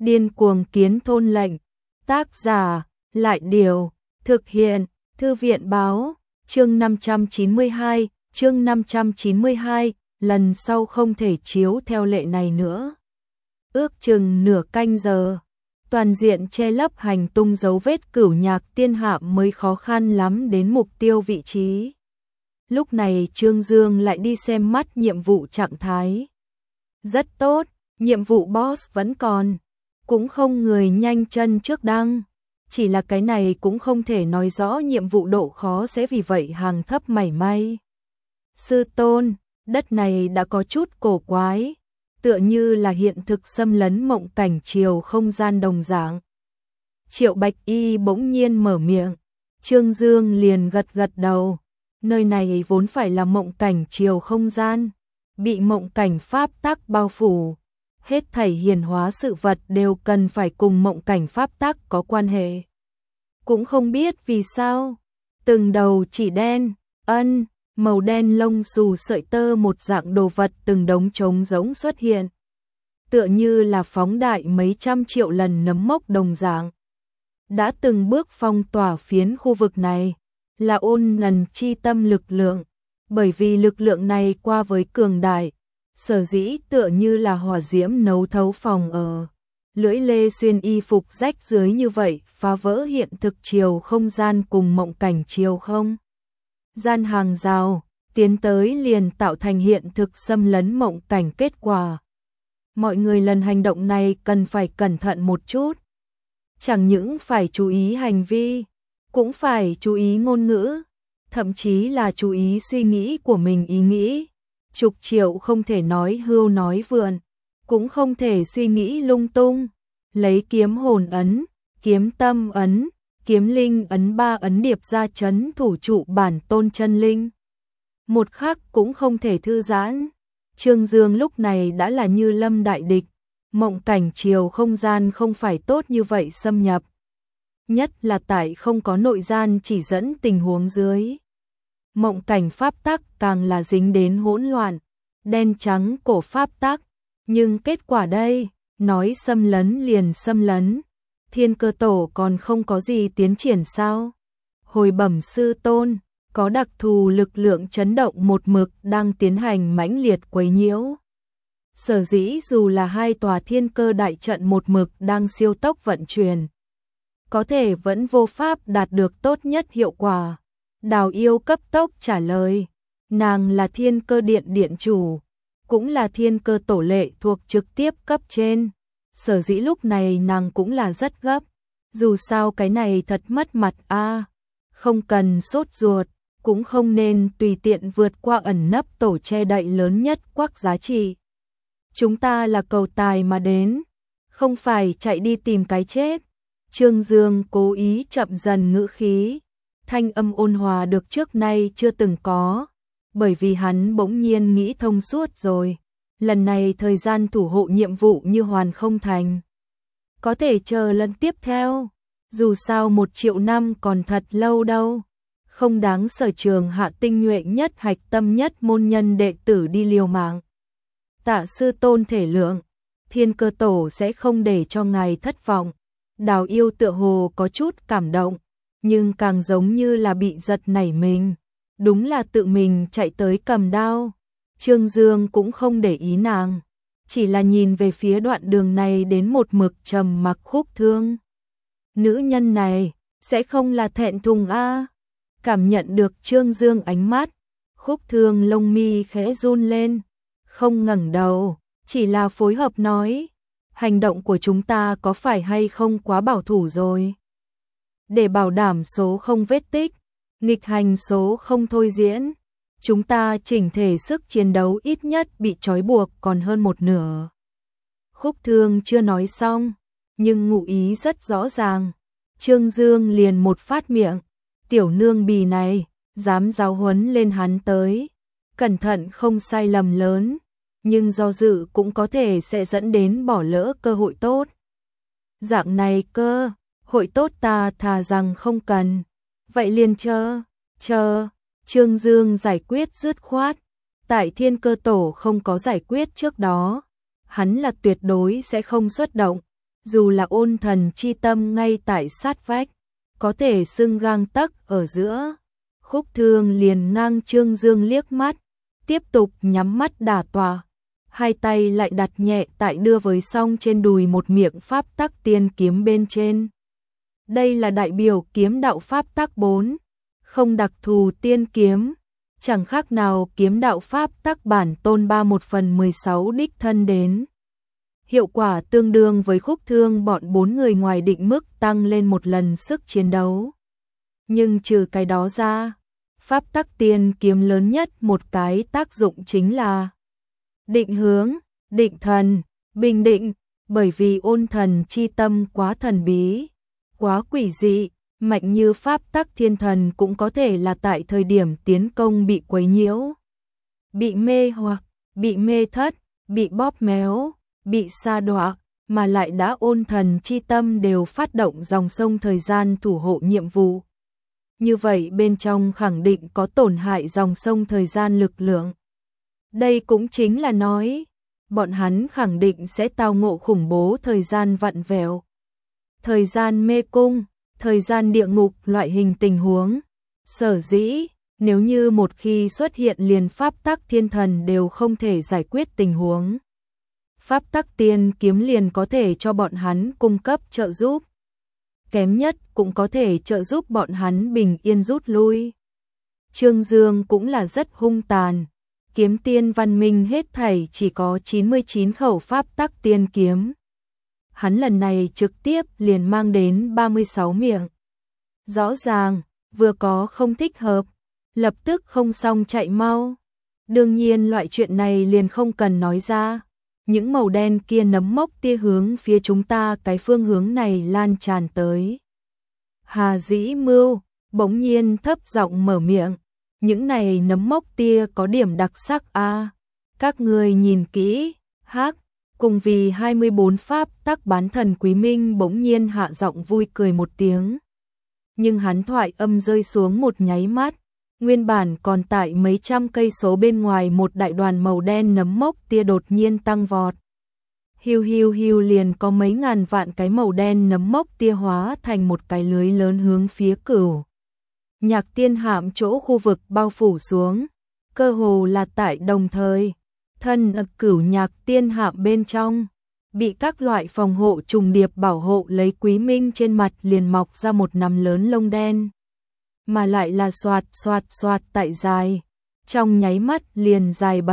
Điên cuồng kiến thôn lệnh. Tác giả, Lại Điều, thực hiện, Thư viện Báo, chương 592, chương 592, lần sau không thể chiếu theo lệ này nữa. Ước chừng nửa canh giờ, toàn diện che lấp hành tung dấu vết Cửu Nhạc Tiên Hạm mới khó khăn lắm đến mục tiêu vị trí. Lúc này Trương Dương lại đi xem mắt nhiệm vụ trạng thái. Rất tốt, nhiệm vụ boss vẫn còn, cũng không người nhanh chân trước đăng. Chỉ là cái này cũng không thể nói rõ nhiệm vụ độ khó sẽ vì vậy hàng thấp mảy may. Sư tôn, đất này đã có chút cổ quái, tựa như là hiện thực xâm lấn mộng cảnh chiều không gian đồng dạng. Triệu Bạch Y bỗng nhiên mở miệng, Trương Dương liền gật gật đầu. Nơi này vốn phải là mộng cảnh chiều không gian, bị mộng cảnh pháp tắc bao phủ. Hết thảy hiển hóa sự vật đều cần phải cùng mộng cảnh pháp tắc có quan hệ. Cũng không biết vì sao, từng đầu chỉ đen, màu đen lông xù sợi tơ một dạng đồ vật từng đống trống rỗng xuất hiện. Tựa như là phóng đại mấy trăm triệu lần nấm mốc đồng dạng. Đã từng bước phong tỏa phiến khu vực này, là ôn nần chi tâm lực lượng. Bởi vì lực lượng này qua với cường đại, sở dĩ tựa như là hỏa diễm nấu thấu phòng ở. Lưỡi lê xuyên y phục rách dưới như vậy, phá vỡ hiện thực chiều không gian cùng mộng cảnh chiều không gian hàng rào, tiến tới liền tạo thành hiện thực xâm lấn mộng cảnh kết quả. Mọi người lần hành động này cần phải cẩn thận một chút. Chẳng những phải chú ý hành vi, cũng phải chú ý ngôn ngữ, thậm chí là chú ý suy nghĩ của mình ý nghĩ. Chục triệu không thể nói hưu nói vượn, cũng không thể suy nghĩ lung tung. Lấy kiếm hồn ấn, kiếm tâm ấn, kiếm linh ấn 3 ấn điệp ra chấn thủ trụ bản tôn chân linh. Một khắc cũng không thể thư giãn. Trương Dương lúc này đã là như lâm đại địch. Mộng cảnh chiều không gian không phải tốt như vậy xâm nhập. Nhất là tại không có nội gian chỉ dẫn tình huống dưới. Mộng cảnh pháp tắc càng là dính đến hỗn loạn, đen trắng cổ pháp tắc. Nhưng kết quả đây, nói xâm lấn liền xâm lấn. Thiên Cơ Tổ còn không có gì tiến triển sao? Hồi bẩm sư tôn, có đặc thù lực lượng chấn động một mực đang tiến hành mãnh liệt quấy nhiễu. Sở dĩ dù là 2 tòa thiên cơ đại trận một mực đang siêu tốc vận chuyển, có thể vẫn vô pháp đạt được tốt nhất hiệu quả. Đào Yêu cấp tốc trả lời, nàng là Thiên Cơ Điện điện chủ, cũng là Thiên Cơ Tổ lệ thuộc trực tiếp cấp trên. Sở dĩ lúc này nàng cũng là rất gấp, dù sao cái này thật mất mặt a. Không cần sốt ruột, cũng không nên tùy tiện vượt qua ẩn nấp tổ che đậy lớn nhất quắc giá trị. Chúng ta là cầu tài mà đến, không phải chạy đi tìm cái chết. Trương Dương cố ý chậm dần ngữ khí, thanh âm ôn hòa được trước nay chưa từng có, bởi vì hắn bỗng nhiên nghĩ thông suốt rồi. Lần này thời gian thủ hộ nhiệm vụ như hoàn không thành, có thể chờ lần tiếp theo. Dù sao 1 triệu năm còn thật lâu đâu, không đáng Sở Trường Hạ tinh nhuệ nhất hạch tâm nhất môn nhân đệ tử đi liều mạng. Tạ sư tôn thể lượng, Thiên Cơ Tổ sẽ không để cho ngài thất vọng. Đào Yêu tựa hồ có chút cảm động, nhưng càng giống như là bị giật nảy mình. Đúng là tự mình chạy tới cầm đao. Trương Dương cũng không để ý nàng, chỉ là nhìn về phía đoạn đường này đến một mực trầm mặc Khúc Thương. Nữ nhân này sẽ không là thẹn thùng a? Cảm nhận được Trương Dương ánh mắt, Khúc Thương lông mi khẽ run lên, không ngẩng đầu, chỉ là phối hợp nói, hành động của chúng ta có phải hay không quá bảo thủ rồi? Để bảo đảm số không vết tích, nghịch hành số không thôi diễn, chúng ta chỉnh thể sức chiến đấu ít nhất bị trói buộc còn hơn 1/2. Khúc Thương chưa nói xong, nhưng ngụ ý rất rõ ràng. Trương Dương liền một phát miệng, tiểu nương bì này, dám giáo huấn lên hắn tới. Cẩn thận không sai lầm lớn, nhưng do dự cũng có thể sẽ dẫn đến bỏ lỡ cơ hội tốt. Dạng này cơ hội tốt ta thà rằng không cần, vậy liền chờ. Trương Dương giải quyết dứt khoát, tại Thiên Cơ Tổ không có giải quyết trước đó, hắn là tuyệt đối sẽ không xuất động. dù là ôn thần chi tâm ngay tại sát vách, có thể xưng gang tấc ở giữa. Khúc Thương liền ngang Trương Dương liếc mắt, tiếp tục nhắm mắt đả tọa, hai tay lại đặt nhẹ tại đưa với song trên đùi một miệng pháp tắc tiên kiếm bên trên. Đây là đại biểu kiếm đạo pháp tắc 4, không đặc thù tiên kiếm, chẳng khác nào kiếm đạo pháp tắc bản tôn 3/1/16 đích thân đến. Hiệu quả tương đương với Khúc Thương bọn 4 người ngoài định mức tăng lên một lần sức chiến đấu. Nhưng trừ cái đó ra, pháp tắc tiên kiếm lớn nhất một cái tác dụng chính là định hướng, định thần, bình định, bởi vì ôn thần chi tâm quá thần bí, quá quỷ dị, mạnh như pháp tắc thiên thần cũng có thể là tại thời điểm tiến công bị quấy nhiễu, bị mê hoặc, bị mê thất, bị bóp méo, bị sa đọa, mà lại đã ôn thần chi tâm đều phát động dòng sông thời gian thủ hộ nhiệm vụ. Như vậy bên trong khẳng định có tổn hại dòng sông thời gian lực lượng. Đây cũng chính là nói, bọn hắn khẳng định sẽ tao ngộ khủng bố thời gian vặn vẹo, thời gian mê cung, thời gian địa ngục loại hình tình huống. Sở dĩ, nếu như một khi xuất hiện liền pháp tắc thiên thần đều không thể giải quyết tình huống, pháp tắc tiên kiếm liền có thể cho bọn hắn cung cấp trợ giúp. Kém nhất cũng có thể trợ giúp bọn hắn bình yên rút lui. Trương Dương cũng là rất hung tàn. Kiếm tiên văn minh hết thảy chỉ có 99 khẩu pháp tắc tiên kiếm. Hắn lần này trực tiếp liền mang đến 36 miệng. Rõ ràng, vừa có không thích hợp, lập tức không xong chạy mau. Đương nhiên loại chuyện này liền không cần nói ra. Những màu đen kia nấm mốc tia hướng phía chúng ta cái phương hướng này lan tràn tới. Hà Dĩ Mưu bỗng nhiên thấp giọng mở miệng, những này nấm mốc tia có điểm đặc sắc a, các người nhìn kỹ. Hắc, cùng vì 24 pháp tắc bán thần Quý Minh bỗng nhiên hạ giọng vui cười một tiếng. Nhưng hắn thoại âm rơi xuống một nháy mắt, nguyên bản còn tại mấy trăm cây số bên ngoài một đại đoàn màu đen nấm mốc tia đột nhiên tăng vọt. Hiu hiu hiu liền có mấy ngàn vạn cái màu đen nấm mốc tia hóa thành một cái lưới lớn hướng phía Cửu Nhạc Tiên Hạm chỗ khu vực bao phủ xuống, cơ hồ là tại đồng thời. Thân Cửu Nhạc Tiên Hạm bên trong bị các loại phòng hộ trùng điệp bảo hộ lấy, Quý Minh trên mặt liền mọc ra một nắm lớn lông đen, mà lại là xoạt xoạt xoạt tại dài, trong nháy mắt liền dài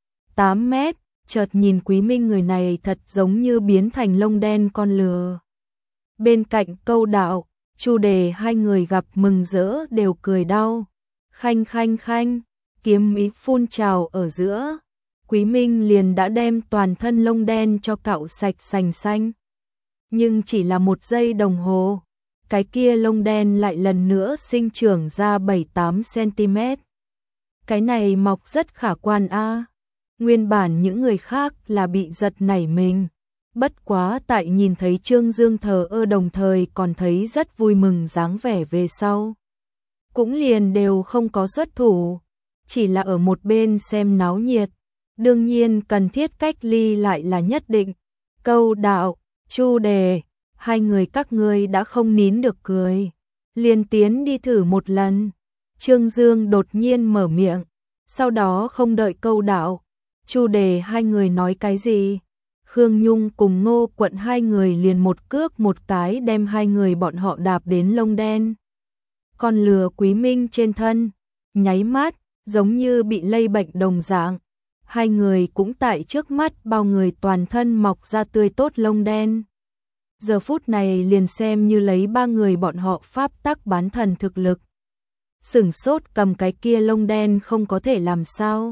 7-8 mét. Chợt nhìn Quý Minh người này thật giống như biến thành lông đen con lừa. Bên cạnh Câu Đạo, Chu Đề hai người gặp mừng rỡ đều cười đau. Khanh khanh khanh, kiếm ý phun trào ở giữa, Quý Minh liền đã đem toàn thân lông đen cho cạo sạch sành xanh. Nhưng chỉ là một giây đồng hồ, cái kia lông đen lại lần nữa sinh trưởng ra 7-8 cm. Cái này mọc rất khả quan a. Nguyên bản những người khác là bị giật nảy mình, bất quá tại nhìn thấy Trương Dương thờ ơ đồng thời còn thấy rất vui mừng dáng vẻ về sau, cũng liền đều không có xuất thủ, chỉ là ở một bên xem náo nhiệt. Đương nhiên cần thiết cách ly lại là nhất định. Câu Đạo, Chu Đề, hai người các ngươi đã không nín được cười, liền tiến đi thử một lần. Trương Dương đột nhiên mở miệng, sau đó không đợi Câu Đạo, Chu Đề hai người nói cái gì, Khương Nhung cùng Ngô Quận hai người liền một cước một cái đem hai người bọn họ đạp đến lông đen con lừa Quý Minh trên thân, nháy mắt giống như bị lây bệnh đồng dạng. Hai người cũng tại trước mắt bao người toàn thân mọc ra tươi tốt lông đen. Giờ phút này liền xem như lấy ba người bọn họ pháp tắc bán thần thực lực, sửng sốt cầm cái kia lông đen không có thể làm sao.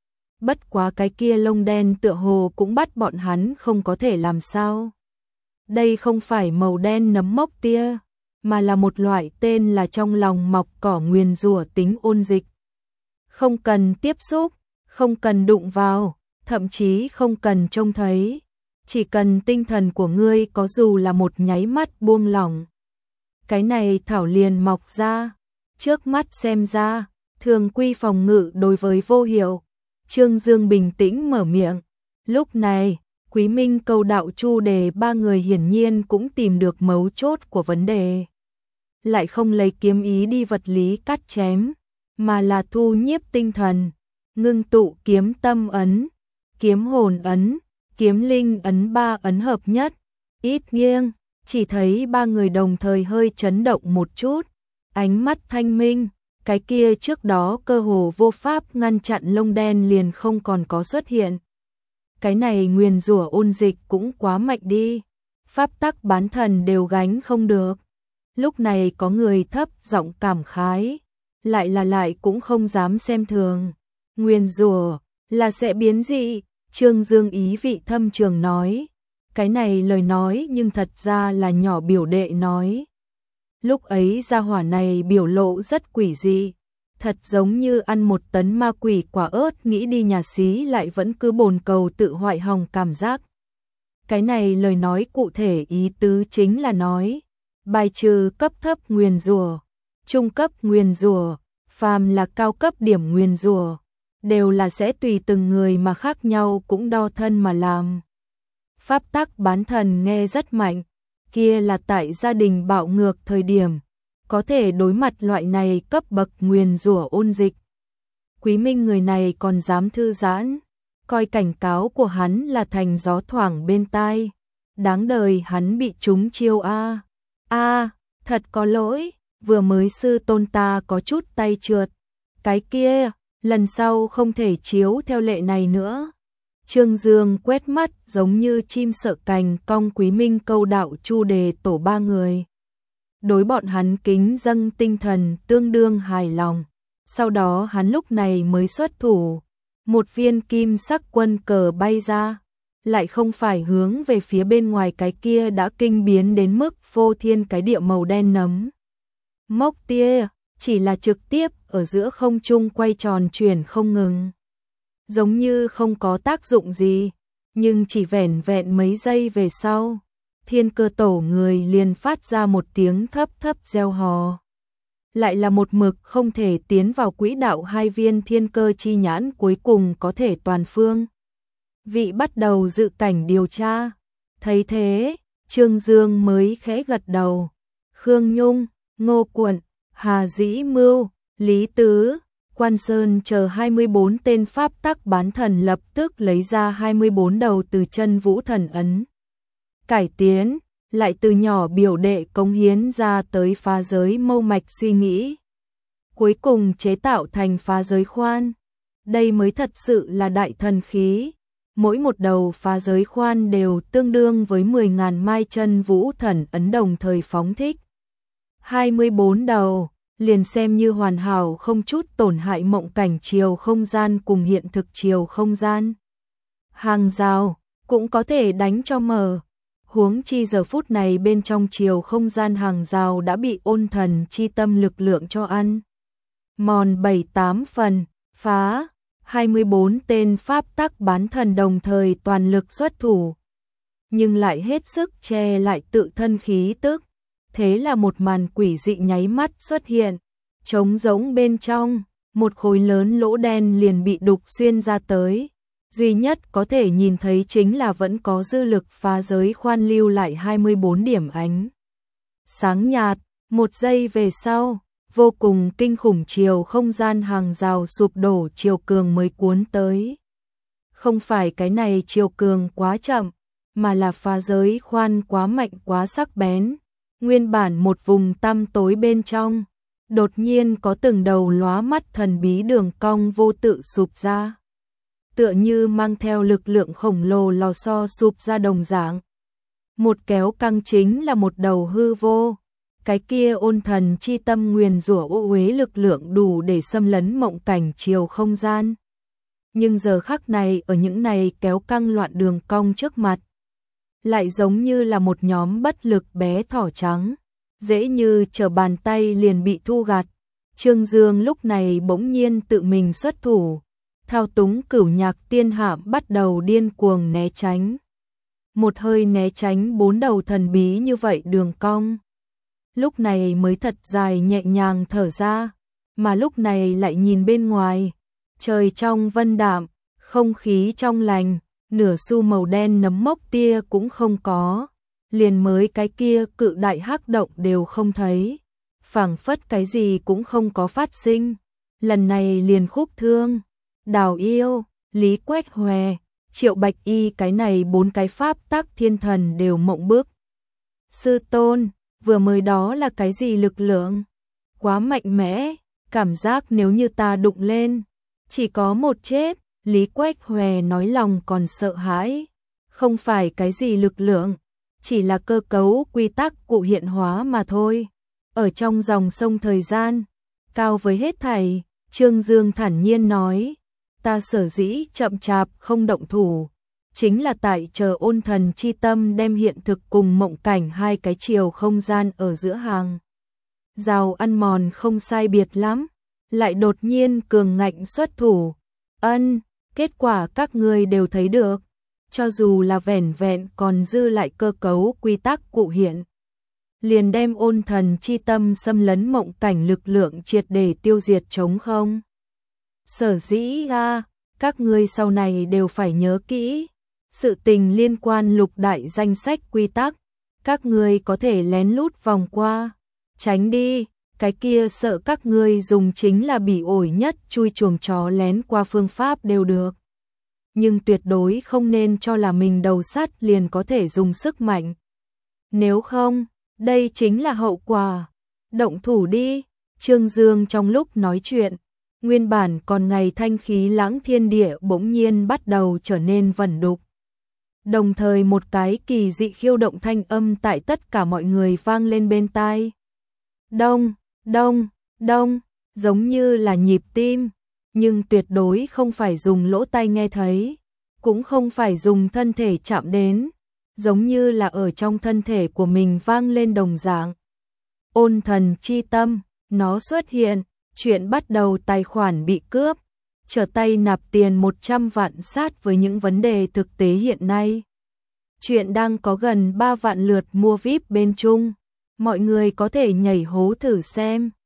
Bất quá cái kia lông đen tựa hồ cũng bắt bọn hắn không có thể làm sao. Đây không phải màu đen nấm mốc tia, mà là một loại tên là trong lòng mọc cỏ nguyền rủa tính ôn dịch. Không cần tiếp xúc, không cần đụng vào, thậm chí không cần trông thấy, chỉ cần tinh thần của ngươi có dù là một nháy mắt buông lỏng, cái này thảo liền mọc ra. Trước mắt xem ra, thường quy phòng ngự đối với vô hiệu. Trương Dương bình tĩnh mở miệng, lúc này, Quý Minh Câu Đạo Chu Đề ba người hiển nhiên cũng tìm được mấu chốt của vấn đề. Lại không lấy kiếm ý đi vật lý cắt chém, mà là thu nhiếp tinh thần, ngưng tụ kiếm tâm ấn, kiếm hồn ấn, kiếm linh ấn, ba ấn hợp nhất, ít nghiêng, chỉ thấy ba người đồng thời hơi chấn động một chút, ánh mắt thanh minh, cái kia trước đó cơ hồ vô pháp ngăn chặn lông đen liền không còn có xuất hiện. Cái này nguyền rủa ôn dịch cũng quá mạnh đi, pháp tắc bán thần đều gánh không được. Lúc này có người thấp giọng cảm khái, lại cũng không dám xem thường. Nguyền rủa là sẽ biến dị, Trương Dương ý vị thâm trường nói. Cái này lời nói nhưng thật ra là nhỏ biểu đệ nói. Lúc ấy gia hỏa này biểu lộ rất quỷ dị, thật giống như ăn một tấn ma quỷ quả ớt, nghĩ đi nhà xí lại vẫn cứ bồn cầu tự hoại hòng cảm giác. Cái này lời nói cụ thể ý tứ chính là nói, bài trừ cấp thấp nguyền rủa, trung cấp nguyền rủa, phàm là cao cấp điểm nguyền rủa, đều là sẽ tùy từng người mà khác nhau, cũng đo thân mà làm. Pháp tắc bán thần nghe rất mạnh, kia là tại gia đình bạo ngược thời điểm, có thể đối mặt loại này cấp bậc nguyền rủa ôn dịch. Quý Minh người này còn dám thư giãn, coi cảnh cáo của hắn là thành gió thoảng bên tai. Đáng đời hắn bị trúng chiêu a. Thật có lỗi, vừa mới sư tôn ta có chút tay trượt. Cái kia, lần sau không thể chiếu theo lệ này nữa. Trương Dương quét mắt giống như chim sợ cành cong Quý Minh Câu Đạo Chu Đề tổ ba người. Đối bọn hắn kính dâng tinh thần tương đương hài lòng. Sau đó hắn lúc này mới xuất thủ. Một viên kim sắc quân cờ bay ra, lại không phải hướng về phía bên ngoài cái kia đã kinh biến đến mức phô thiên cái địa màu đen nấm mốc tia, chỉ là trực tiếp ở giữa không trung quay tròn chuyển không ngừng. Giống như không có tác dụng gì, nhưng chỉ vẻn vẹn mấy giây về sau, Thiên Cơ Tổ người liền phát ra một tiếng thấp thấp reo hò. Lại là một mực không thể tiến vào quỹ đạo hai viên thiên cơ chi nhãn cuối cùng có thể toàn phương. Vị bắt đầu dự cảnh điều tra. Thấy thế, Trương Dương mới khẽ gật đầu. Khương Nhung, Ngô Quận, Hà Dĩ Mưu, Lý Tứ, Quan Sơn chờ 24 tên pháp tắc bán thần lập tức lấy ra 24 đầu từ chân vũ thần ấn. Cải tiến, lại từ nhỏ biểu đệ cống hiến ra tới phá giới mâu mạch suy nghĩ. Cuối cùng chế tạo thành phá giới khoan. Đây mới thật sự là đại thần khí. Mỗi một đầu phá giới khoan đều tương đương với 10.000 mai chân vũ thần ấn đồng thời phóng thích. 24 đầu, liền xem như hoàn hảo không chút tổn hại mộng cảnh chiều không gian cùng hiện thực chiều không gian. Hàng rào, cũng có thể đánh cho mở. Huống chi giờ phút này bên trong chiều không gian hàng rào đã bị ôn thần chi tâm lực lượng cho ăn. Mòn 7-8 phần, phá, 24 tên pháp tắc bán thần đồng thời toàn lực xuất thủ. Nhưng lại hết sức che lại tự thân khí tức. Thế là một màn quỷ dị nháy mắt xuất hiện. Trống rỗng bên trong, một khối lớn lỗ đen liền bị đục xuyên ra tới. Duy nhất có thể nhìn thấy chính là vẫn có dư lực phá giới khoan lưu lại 24 điểm ánh sáng nhạt. Một giây về sau, vô cùng kinh khủng chiều không gian hàng rào sụp đổ chiều cường mới cuốn tới. Không phải cái này chiều cường quá chậm, mà là phá giới khoan quá mạnh quá sắc bén. Nguyên bản một vùng tăm tối bên trong, đột nhiên có từng đầu lóa mắt thần bí đường cong vô tự sụp ra. Tựa như mang theo lực lượng khổng lồ lò xo sụp ra đồng dạng. Một kéo căng chính là một đầu hư vô. Cái kia ôn thần chi tâm nguyền rủa ô uế lực lượng đủ để xâm lấn mộng cảnh chiều không gian. Nhưng giờ khắc này ở những này kéo căng loạn đường cong trước mặt, lại giống như là một nhóm bất lực bé thỏ trắng, dễ như trở bàn tay liền bị thu gặt. Trương Dương lúc này bỗng nhiên tự mình xuất thủ, thao túng Cửu Nhạc Tiên Hạm bắt đầu điên cuồng né tránh. Một hơi né tránh 4 đầu thần bí như vậy đường cong. Lúc này mới thật dài nhẹ nhàng thở ra, mà lúc này lại nhìn bên ngoài, trời trong vân đạm, không khí trong lành, nửa xu màu đen nấm mốc tia cũng không có, liền mới cái kia cự đại hắc động đều không thấy, phảng phất cái gì cũng không có phát sinh. Lần này liền Khúc Thương, Đào Yêu, Lý Quét Hòe, Triệu Bạch Y cái này 4 cái pháp tắc thiên thần đều mộng bức. Sư tôn, vừa mới đó là cái gì lực lượng? Quá mạnh mẽ, cảm giác nếu như ta đụng lên, chỉ có một chết. Lý Quét Hòe nói lòng còn sợ hãi. Không phải cái gì lực lượng, chỉ là cơ cấu quy tắc cụ hiện hóa mà thôi. Ở trong dòng sông thời gian, cao với hết thảy, Trương Dương thản nhiên nói, ta sở dĩ chậm chạp không động thủ, chính là tại chờ ôn thần chi tâm đem hiện thực cùng mộng cảnh hai cái chiều không gian ở giữa hàng. Rào ăn mòn không sai biệt lắm, lại đột nhiên cường ngạnh xuất thủ. Kết quả các ngươi đều thấy được, cho dù là vẻn vẹn còn dư lại cơ cấu quy tắc cụ hiện, liền đem ôn thần chi tâm xâm lấn mộng cảnh lực lượng triệt để tiêu diệt trống không. Sở dĩ các ngươi sau này đều phải nhớ kỹ, sự tình liên quan lục đại danh sách quy tắc, các ngươi có thể lén lút vòng qua, tránh đi, cái kia sợ các ngươi dùng chính là bỉ ổi nhất chui chuồng chó lén qua phương pháp đều được. Nhưng tuyệt đối không nên cho là mình đầu sắt liền có thể dùng sức mạnh. Nếu không, đây chính là hậu quả. Động thủ đi. Trương Dương trong lúc nói chuyện, nguyên bản còn ngày thanh khí lãng thiên địa bỗng nhiên bắt đầu trở nên vẩn đục. Đồng thời một cái kỳ dị khiêu động thanh âm tại tất cả mọi người vang lên bên tai. Đông, đông, đông, giống như là nhịp tim, nhưng tuyệt đối không phải dùng lỗ tai nghe thấy, cũng không phải dùng thân thể chạm đến, giống như là ở trong thân thể của mình vang lên đồng dạng. Ôn thần chi tâm, nó xuất hiện, chuyện bắt đầu tài khoản bị cướp, trở tay nạp tiền 100 vạn sát với những vấn đề thực tế hiện nay. Chuyện đang có gần 3 vạn lượt mua VIP bên chung, mọi người có thể nhảy hố thử xem.